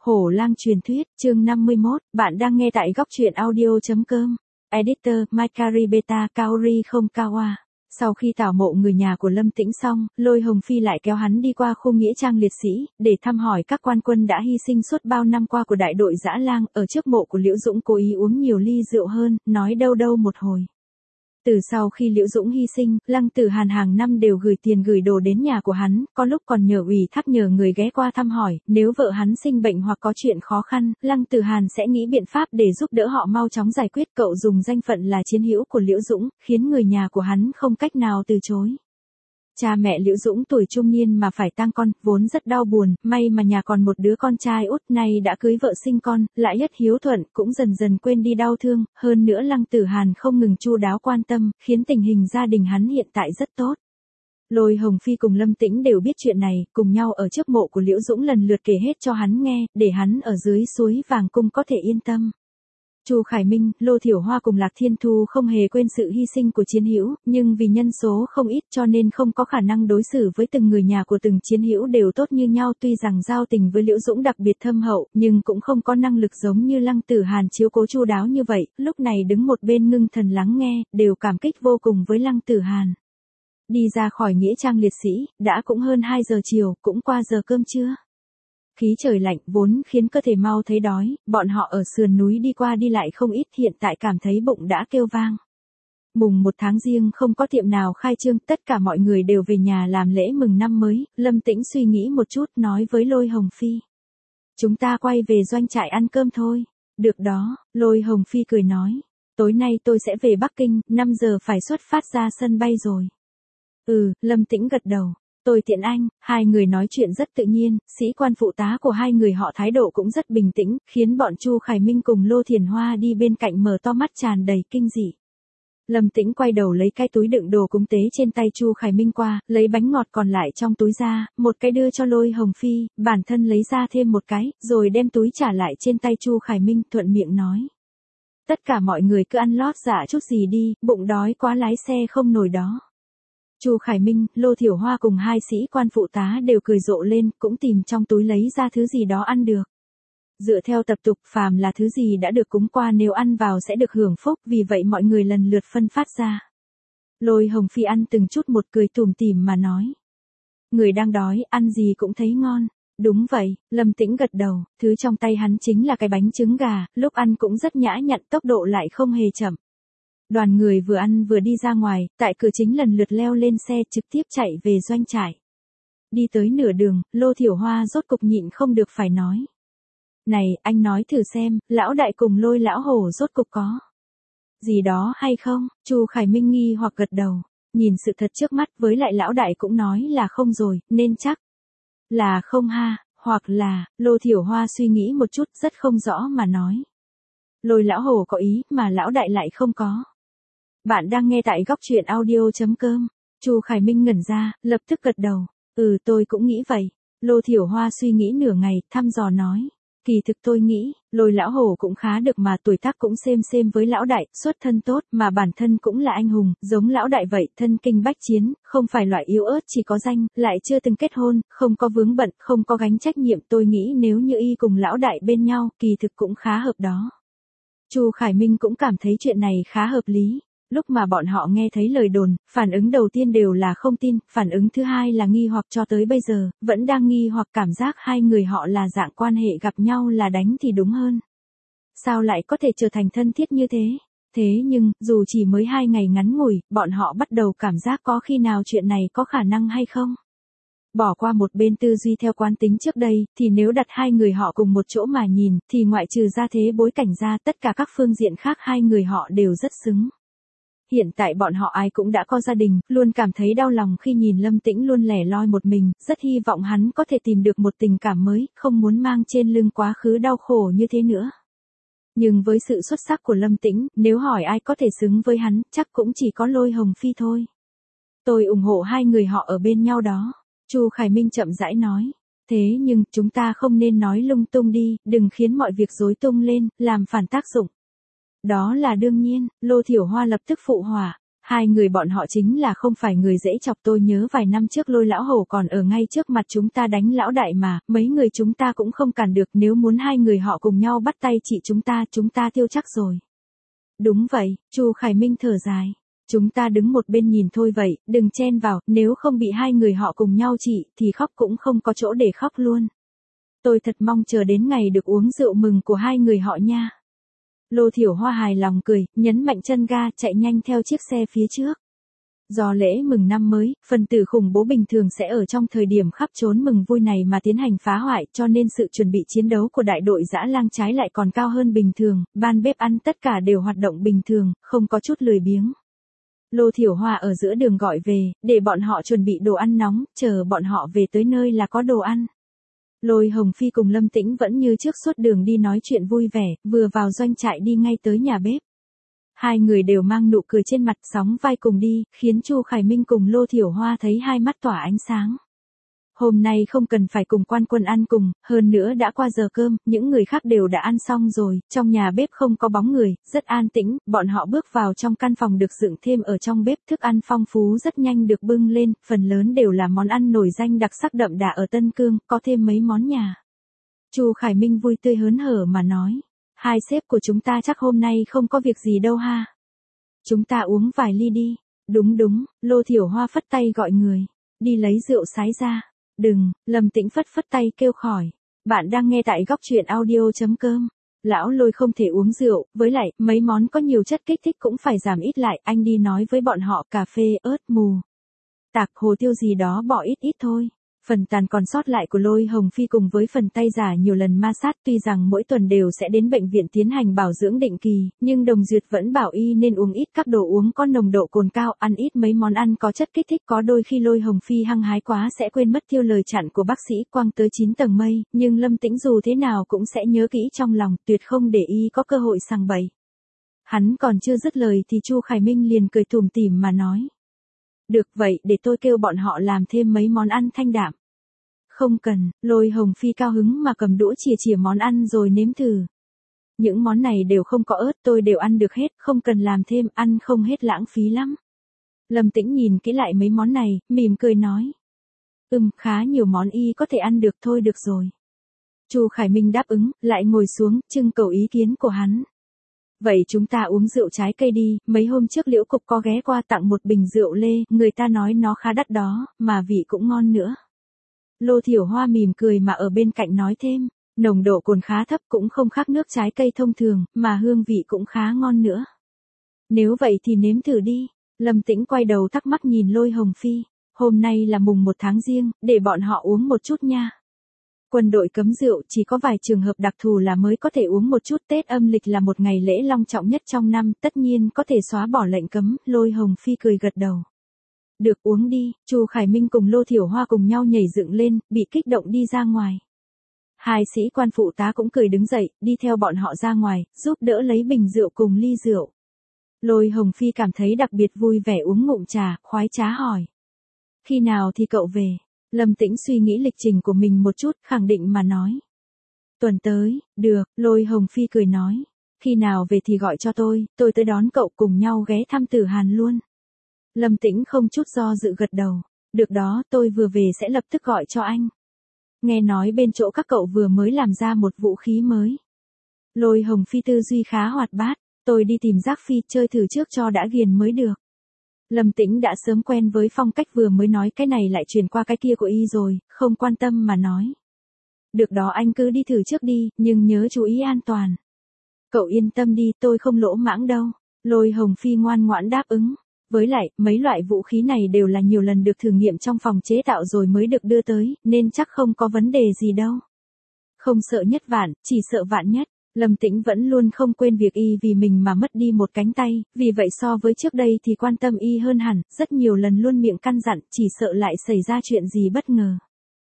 Hổ lang truyền thuyết, chương 51, bạn đang nghe tại góc truyện audio.com. Editor, Makari Beta, Kaori không Kawa. Sau khi tảo mộ người nhà của Lâm Tĩnh xong, Lôi Hồng Phi lại kéo hắn đi qua khu nghĩa trang liệt sĩ, để thăm hỏi các quan quân đã hy sinh suốt bao năm qua của đại đội Dã Lang. Ở trước mộ của Liễu Dũng cố ý uống nhiều ly rượu hơn, nói đâu đâu một hồi. Từ sau khi Liễu Dũng hy sinh, Lăng Tử Hàn hàng năm đều gửi tiền gửi đồ đến nhà của hắn, có lúc còn nhờ ủy thác nhờ người ghé qua thăm hỏi, nếu vợ hắn sinh bệnh hoặc có chuyện khó khăn, Lăng Tử Hàn sẽ nghĩ biện pháp để giúp đỡ họ mau chóng giải quyết. Cậu dùng danh phận là chiến hữu của Liễu Dũng, khiến người nhà của hắn không cách nào từ chối. Cha mẹ Liễu Dũng tuổi trung niên mà phải tang con, vốn rất đau buồn, may mà nhà còn một đứa con trai út, nay đã cưới vợ sinh con, lại nhất hiếu thuận, cũng dần dần quên đi đau thương, hơn nữa Lăng Tử Hàn không ngừng chu đáo quan tâm, khiến tình hình gia đình hắn hiện tại rất tốt. Lôi Hồng Phi cùng Lâm Tĩnh đều biết chuyện này, cùng nhau ở trước mộ của Liễu Dũng lần lượt kể hết cho hắn nghe, để hắn ở dưới suối vàng cung có thể yên tâm. Chu Khải Minh, Lô Thiểu Hoa cùng Lạc Thiên Thu không hề quên sự hy sinh của chiến hữu, nhưng vì nhân số không ít cho nên không có khả năng đối xử với từng người nhà của từng chiến hữu đều tốt như nhau. Tuy rằng giao tình với Liễu Dũng đặc biệt thâm hậu, nhưng cũng không có năng lực giống như Lăng Tử Hàn chiếu cố chu đáo như vậy. Lúc này đứng một bên ngưng thần lắng nghe, đều cảm kích vô cùng với Lăng Tử Hàn. Đi ra khỏi nghĩa trang liệt sĩ, đã cũng hơn 2 giờ chiều, cũng qua giờ cơm trưa. Khí trời lạnh vốn khiến cơ thể mau thấy đói, bọn họ ở sườn núi đi qua đi lại không ít, hiện tại cảm thấy bụng đã kêu vang. Mùng 1 tháng Giêng không có tiệm nào khai trương, tất cả mọi người đều về nhà làm lễ mừng năm mới. Lâm Tĩnh suy nghĩ một chút nói với Lôi Hồng Phi. Chúng ta quay về doanh trại ăn cơm thôi. Được đó, Lôi Hồng Phi cười nói. Tối nay tôi sẽ về Bắc Kinh, 5 giờ phải xuất phát ra sân bay rồi. Lâm Tĩnh gật đầu. Tôi tiện anh, hai người nói chuyện rất tự nhiên, sĩ quan phụ tá của hai người họ thái độ cũng rất bình tĩnh, khiến bọn Chu Khải Minh cùng Lô Thiền Hoa đi bên cạnh mở to mắt tràn đầy kinh dị. Lâm Tĩnh quay đầu lấy cái túi đựng đồ cúng tế trên tay Chu Khải Minh qua, lấy bánh ngọt còn lại trong túi ra, một cái đưa cho Lôi Hồng Phi, bản thân lấy ra thêm một cái, rồi đem túi trả lại trên tay Chu Khải Minh, thuận miệng nói. Tất cả mọi người cứ ăn lót dạ chút gì đi, bụng đói quá lái xe không nổi đó. Chu Khải Minh, Lô Thiểu Hoa cùng hai sĩ quan phụ tá đều cười rộ lên, cũng tìm trong túi lấy ra thứ gì đó ăn được. Dựa theo tập tục, phàm là thứ gì đã được cúng qua nếu ăn vào sẽ được hưởng phúc, vì vậy mọi người lần lượt phân phát ra. Lôi Hồng Phi ăn từng chút một, cười tủm tỉm mà nói. Người đang đói, ăn gì cũng thấy ngon. Đúng vậy, Lâm Tĩnh gật đầu, thứ trong tay hắn chính là cái bánh trứng gà, lúc ăn cũng rất nhã nhặn, tốc độ lại không hề chậm. Đoàn người vừa ăn vừa đi ra ngoài, tại cửa chính lần lượt leo lên xe trực tiếp chạy về doanh trại. Đi tới nửa đường, Lô Thiểu Hoa rốt cục nhịn không được phải nói. Này, anh nói thử xem, lão đại cùng Lôi lão hổ rốt cục có gì đó hay không? Chu Khải Minh nghi hoặc gật đầu, nhìn sự thật trước mắt, với lại lão đại cũng nói là không rồi, nên chắc là không ha, hoặc là, Lô Thiểu Hoa suy nghĩ một chút rất không rõ mà nói. Lôi lão hổ có ý mà lão đại lại không có. Bạn đang nghe tại góc truyện audio.com. Chu Khải Minh ngẩn ra, lập tức gật đầu. Tôi cũng nghĩ vậy. Lô Thiểu Hoa suy nghĩ nửa ngày, thăm dò nói. Kỳ thực tôi nghĩ, Lôi lão hổ cũng khá được mà, tuổi tác cũng xem với lão đại, xuất thân tốt, mà bản thân cũng là anh hùng, giống lão đại vậy, thân kinh bách chiến, không phải loại yếu ớt chỉ có danh, lại chưa từng kết hôn, không có vướng bận, không có gánh trách nhiệm. Tôi nghĩ nếu như y cùng lão đại bên nhau, kỳ thực cũng khá hợp đó. Chu Khải Minh cũng cảm thấy chuyện này khá hợp lý. Lúc mà bọn họ nghe thấy lời đồn, phản ứng đầu tiên đều là không tin, phản ứng thứ hai là nghi hoặc, cho tới bây giờ, vẫn đang nghi hoặc, cảm giác hai người họ là dạng quan hệ gặp nhau là đánh thì đúng hơn. Sao lại có thể trở thành thân thiết như thế? Thế nhưng, dù chỉ mới 2 ngày ngắn ngủi, bọn họ bắt đầu cảm giác có khi nào chuyện này có khả năng hay không? Bỏ qua một bên tư duy theo quán tính trước đây, thì nếu đặt hai người họ cùng một chỗ mà nhìn, thì ngoại trừ ra thế bối cảnh ra, tất cả các phương diện khác hai người họ đều rất xứng. Hiện tại bọn họ ai cũng đã có gia đình, luôn cảm thấy đau lòng khi nhìn Lâm Tĩnh luôn lẻ loi một mình, rất hy vọng hắn có thể tìm được một tình cảm mới, không muốn mang trên lưng quá khứ đau khổ như thế nữa. Nhưng với sự xuất sắc của Lâm Tĩnh, nếu hỏi ai có thể xứng với hắn, chắc cũng chỉ có Lôi Hồng Phi thôi. Tôi ủng hộ hai người họ ở bên nhau đó. Chu Khải Minh chậm rãi nói. Thế nhưng, chúng ta không nên nói lung tung đi, đừng khiến mọi việc rối tung lên, làm phản tác dụng. Đó là đương nhiên, Lô Thiểu Hoa lập tức phụ họa. Hai người bọn họ chính là không phải người dễ chọc, tôi nhớ vài năm trước Lôi lão hổ còn ở ngay trước mặt chúng ta đánh lão đại mà, mấy người chúng ta cũng không cản được, nếu muốn hai người họ cùng nhau bắt tay trị chúng ta tiêu chắc rồi. Đúng vậy, Chu Khải Minh thở dài. Chúng ta đứng một bên nhìn thôi vậy, đừng chen vào, nếu không bị hai người họ cùng nhau trị, thì khóc cũng không có chỗ để khóc luôn. Tôi thật mong chờ đến ngày được uống rượu mừng của hai người họ nha. Lô Thiểu Hoa hài lòng cười, nhấn mạnh chân ga, chạy nhanh theo chiếc xe phía trước. Do lễ mừng năm mới, phần tử khủng bố bình thường sẽ ở trong thời điểm khắp trốn mừng vui này mà tiến hành phá hoại, cho nên sự chuẩn bị chiến đấu của đại đội dã lang trái lại còn cao hơn bình thường, ban bếp ăn tất cả đều hoạt động bình thường, không có chút lười biếng. Lô Thiểu Hoa ở giữa đường gọi về, để bọn họ chuẩn bị đồ ăn nóng, chờ bọn họ về tới nơi là có đồ ăn. Lôi Hồng Phi cùng Lâm Tĩnh vẫn như trước suốt đường đi nói chuyện vui vẻ, vừa vào doanh trại đi ngay tới nhà bếp. Hai người đều mang nụ cười trên mặt, sóng vai cùng đi, khiến Chu Khải Minh cùng Lô Thiểu Hoa thấy hai mắt tỏa ánh sáng. Hôm nay không cần phải cùng Quan Quân ăn cùng, hơn nữa đã qua giờ cơm, những người khác đều đã ăn xong rồi, trong nhà bếp không có bóng người, rất an tĩnh, bọn họ bước vào trong căn phòng được dựng thêm ở trong bếp, thức ăn phong phú rất nhanh được bưng lên, phần lớn đều là món ăn nổi danh đặc sắc đậm đà ở Tân Cương, có thêm mấy món nhà. Chu Khải Minh vui tươi hớn hở mà nói, hai sếp của chúng ta chắc hôm nay không có việc gì đâu ha. Chúng ta uống vài ly đi. Đúng, Lô Thiểu Hoa phất tay gọi người, đi lấy rượu sái ra. Đừng, Lâm Tĩnh phất tay kêu khỏi. Bạn đang nghe tại góc truyện audio.com. Lão Lôi không thể uống rượu, với lại, mấy món có nhiều chất kích thích cũng phải giảm ít lại, anh đi nói với bọn họ cà phê, ớt, mù tạc, hồ tiêu gì đó bỏ ít thôi. Phần tàn còn sót lại của Lôi Hồng Phi cùng với phần tay giả nhiều lần ma sát, tuy rằng mỗi tuần đều sẽ đến bệnh viện tiến hành bảo dưỡng định kỳ, nhưng Đồng Duyệt vẫn bảo y nên uống ít các đồ uống có nồng độ cồn cao, ăn ít mấy món ăn có chất kích thích, có đôi khi Lôi Hồng Phi hăng hái quá sẽ quên mất tiêu lời chặn của bác sĩ quăng tới 9 tầng mây, nhưng Lâm Tĩnh dù thế nào cũng sẽ nhớ kỹ trong lòng, tuyệt không để y có cơ hội sằng bậy. Hắn còn chưa dứt lời thì Chu Khải Minh liền cười tủm tỉm mà nói. Được vậy, để tôi kêu bọn họ làm thêm mấy món ăn thanh đạm. Không cần, Lôi Hồng Phi cao hứng mà cầm đũa chìa món ăn rồi nếm thử. Những món này đều không có ớt, tôi đều ăn được hết, không cần làm thêm, ăn không hết lãng phí lắm. Lâm Tĩnh nhìn kỹ lại mấy món này, mỉm cười nói. Khá nhiều món y có thể ăn được, thôi được rồi. Chu Khải Minh đáp ứng, lại ngồi xuống, trưng cầu ý kiến của hắn. Vậy chúng ta uống rượu trái cây đi, mấy hôm trước Liễu Cục có ghé qua tặng một bình rượu lê, người ta nói nó khá đắt đó, mà vị cũng ngon nữa. Lô Thiểu Hoa mỉm cười mà ở bên cạnh nói thêm, nồng độ cồn khá thấp cũng không khác nước trái cây thông thường, mà hương vị cũng khá ngon nữa. Nếu vậy thì nếm thử đi. Lâm Tĩnh quay đầu thắc mắc nhìn Lôi Hồng Phi, hôm nay là mùng 1 tháng Giêng, để bọn họ uống một chút nha. Quân đội cấm rượu, chỉ có vài trường hợp đặc thù là mới có thể uống một chút. Tết âm lịch là một ngày lễ long trọng nhất trong năm, tất nhiên có thể xóa bỏ lệnh cấm. Lôi Hồng Phi cười gật đầu. Được, uống đi. Chu Khải Minh cùng Lô Thiểu Hoa cùng nhau nhảy dựng lên, bị kích động đi ra ngoài. Hai sĩ quan phụ tá cũng cười đứng dậy, đi theo bọn họ ra ngoài, giúp đỡ lấy bình rượu cùng ly rượu. Lôi Hồng Phi cảm thấy đặc biệt vui vẻ uống ngụm trà, khoái trá hỏi. Khi nào thì cậu về? Lâm Tĩnh suy nghĩ lịch trình của mình một chút, khẳng định mà nói. Tuần tới, được, Lôi Hồng Phi cười nói. Khi nào về thì gọi cho tôi tới đón cậu, cùng nhau ghé thăm Tử Hàn luôn. Lâm Tĩnh không chút do dự gật đầu. Được đó, tôi vừa về sẽ lập tức gọi cho anh. Nghe nói bên chỗ các cậu vừa mới làm ra một vũ khí mới. Lôi Hồng Phi tư duy khá hoạt bát, tôi đi tìm Giác Phi chơi thử trước cho đã ghiền mới được. Lâm Tĩnh đã sớm quen với phong cách vừa mới nói cái này lại truyền qua cái kia của y rồi, không quan tâm mà nói. Được đó, anh cứ đi thử trước đi, nhưng nhớ chú ý an toàn. Cậu yên tâm đi, tôi không lỗ mãng đâu. Lôi Hồng Phi ngoan ngoãn đáp ứng. Với lại, mấy loại vũ khí này đều là nhiều lần được thử nghiệm trong phòng chế tạo rồi mới được đưa tới, nên chắc không có vấn đề gì đâu. Không sợ nhất vạn, chỉ sợ vạn nhất. Lâm Tĩnh vẫn luôn không quên việc y vì mình mà mất đi một cánh tay, vì vậy so với trước đây thì quan tâm y hơn hẳn, rất nhiều lần luôn miệng căn dặn, chỉ sợ lại xảy ra chuyện gì bất ngờ.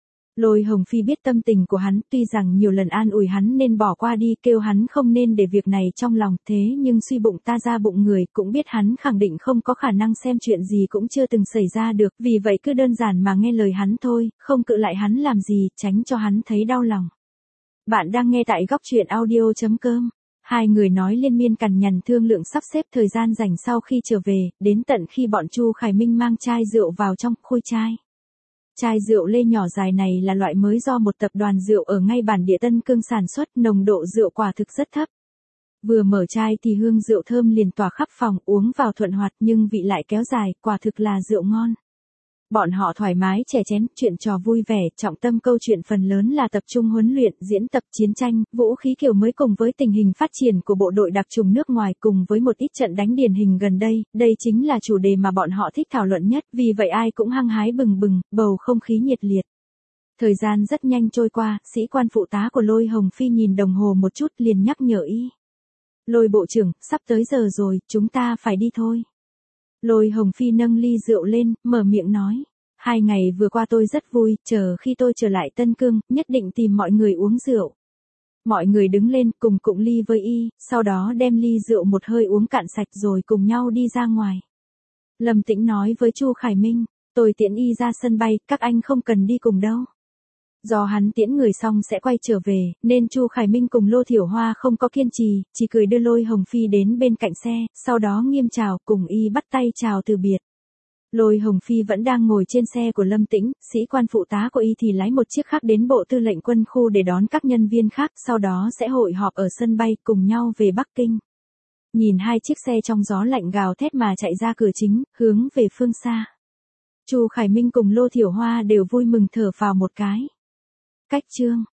Lôi Hồng Phi biết tâm tình của hắn, tuy rằng nhiều lần an ủi hắn nên bỏ qua đi, kêu hắn không nên để việc này trong lòng, thế nhưng suy bụng ta ra bụng người, cũng biết hắn khẳng định không có khả năng xem chuyện gì cũng chưa từng xảy ra được, vì vậy cứ đơn giản mà nghe lời hắn thôi, không cự lại hắn làm gì, tránh cho hắn thấy đau lòng. Bạn đang nghe tại góc truyện audio.com. Hai người nói liên miên cằn nhằn thương lượng sắp xếp thời gian rảnh sau khi trở về, đến tận khi bọn Chu Khải Minh mang chai rượu vào trong khui chai. Chai rượu lê nhỏ dài này là loại mới do một tập đoàn rượu ở ngay bản địa Tân Cương sản xuất, nồng độ rượu quả thực rất thấp. Vừa mở chai thì hương rượu thơm liền tỏa khắp phòng, uống vào thuận hoạt nhưng vị lại kéo dài, quả thực là rượu ngon. Bọn họ thoải mái chè chén, chuyện trò vui vẻ, trọng tâm câu chuyện phần lớn là tập trung huấn luyện, diễn tập chiến tranh, vũ khí kiểu mới cùng với tình hình phát triển của bộ đội đặc chủng nước ngoài cùng với một ít trận đánh điển hình gần đây chính là chủ đề mà bọn họ thích thảo luận nhất, vì vậy ai cũng hăng hái bừng bừng, bầu không khí nhiệt liệt. Thời gian rất nhanh trôi qua, sĩ quan phụ tá của Lôi Hồng Phi nhìn đồng hồ một chút liền nhắc nhở y. Lôi bộ trưởng, sắp tới giờ rồi, chúng ta phải đi thôi. Lôi Hồng Phi nâng ly rượu lên, mở miệng nói. 2 ngày vừa qua tôi rất vui, chờ khi tôi trở lại Tân Cương, nhất định tìm mọi người uống rượu. Mọi người đứng lên cùng cụng ly với y, sau đó đem ly rượu một hơi uống cạn sạch rồi cùng nhau đi ra ngoài. Lâm Tĩnh nói với Chu Khải Minh, tôi tiễn y ra sân bay, các anh không cần đi cùng đâu. Do hắn tiễn người xong sẽ quay trở về, nên Chu Khải Minh cùng Lô Thiểu Hoa không có kiên trì, chỉ cười đưa Lôi Hồng Phi đến bên cạnh xe, sau đó nghiêm chào cùng y bắt tay chào từ biệt. Lôi Hồng Phi vẫn đang ngồi trên xe của Lâm Tĩnh, sĩ quan phụ tá của y thì lái một chiếc khác đến Bộ Tư lệnh Quân khu để đón các nhân viên khác, sau đó sẽ hội họp ở sân bay cùng nhau về Bắc Kinh. Nhìn hai chiếc xe trong gió lạnh gào thét mà chạy ra cửa chính, hướng về phương xa. Chu Khải Minh cùng Lô Thiểu Hoa đều vui mừng thở phào một cái. Cách chương